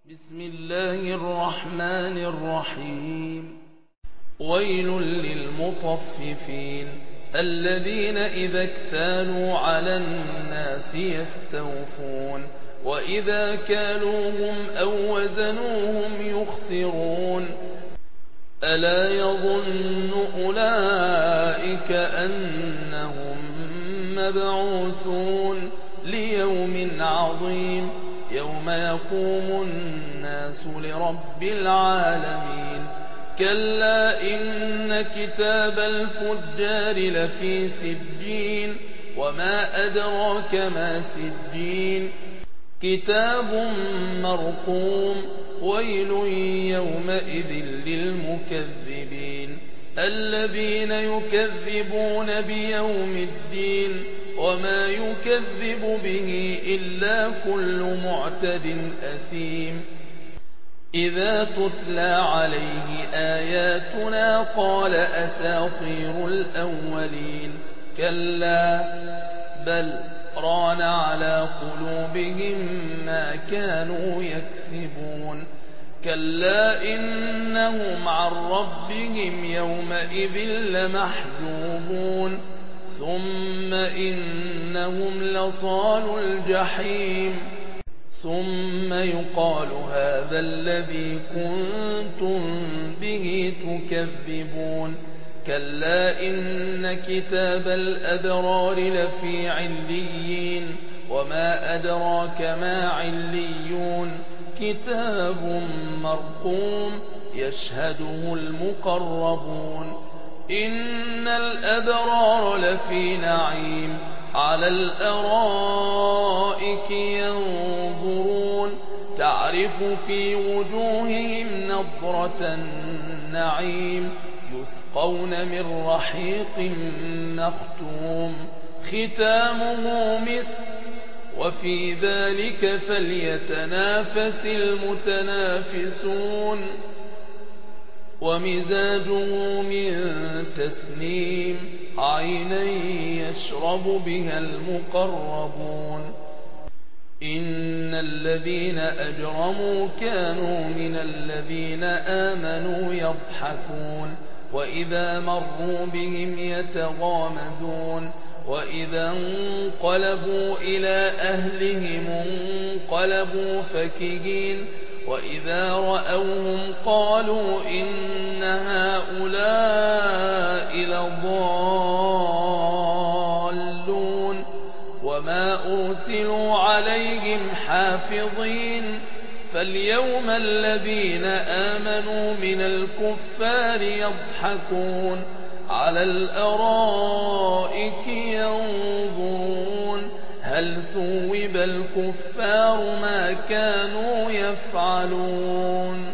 بسم الله الرحمن الرحيم. ويل للمطففين الذين إذا اكتالوا على الناس يستوفون وإذا كالوهم أو وزنوهم يخسرون ألا يظن أولئك أنهم مبعوثون ليوم عظيم يوم يقوم الناس لرب العالمين كلا إن كتاب الفجار لفي سجين وما أدراك ما سجين كتاب مرقوم ويل يومئذ للمكذبين الذين يكذبون بيوم الدين وما يكذب به إلا كل معتد أثيم إذا تتلى عليه آياتنا قال أساطير الأولين كلا بل ران على قلوبهم ما كانوا يكسبون كلا إنهم عن ربهم يومئذ لمحجوبون ثم إنهم لصالوا الجحيم ثم يقال هذا الذي كنتم به تكذبون كلا إن كتاب الأبرار لفي عليين وما أدراك ما عليون كتاب مرقوم يشهده المقربون إن الأبرار لفي نعيم على الأرائك ينظرون تعرف في وجوههم نضرة النعيم يسقون من رحيق مختوم ختامه مسك وفي ذلك فليتنافس المتنافسون ومزاجه من تسنيم عينا يشرب بها المقربون إن الذين أجرموا كانوا من الذين آمنوا يضحكون وإذا مروا بهم يتغامزون وإذا انقلبوا إلى أهلهم انقلبوا فكهين وإذا رأوهم قالوا إن هؤلاء لضالون وما أرسلوا عليهم حافظين فاليوم الذين آمنوا من الكفار يضحكون على الأرائك ينظرون هل ثوب الكفار ما كانوا يفعلون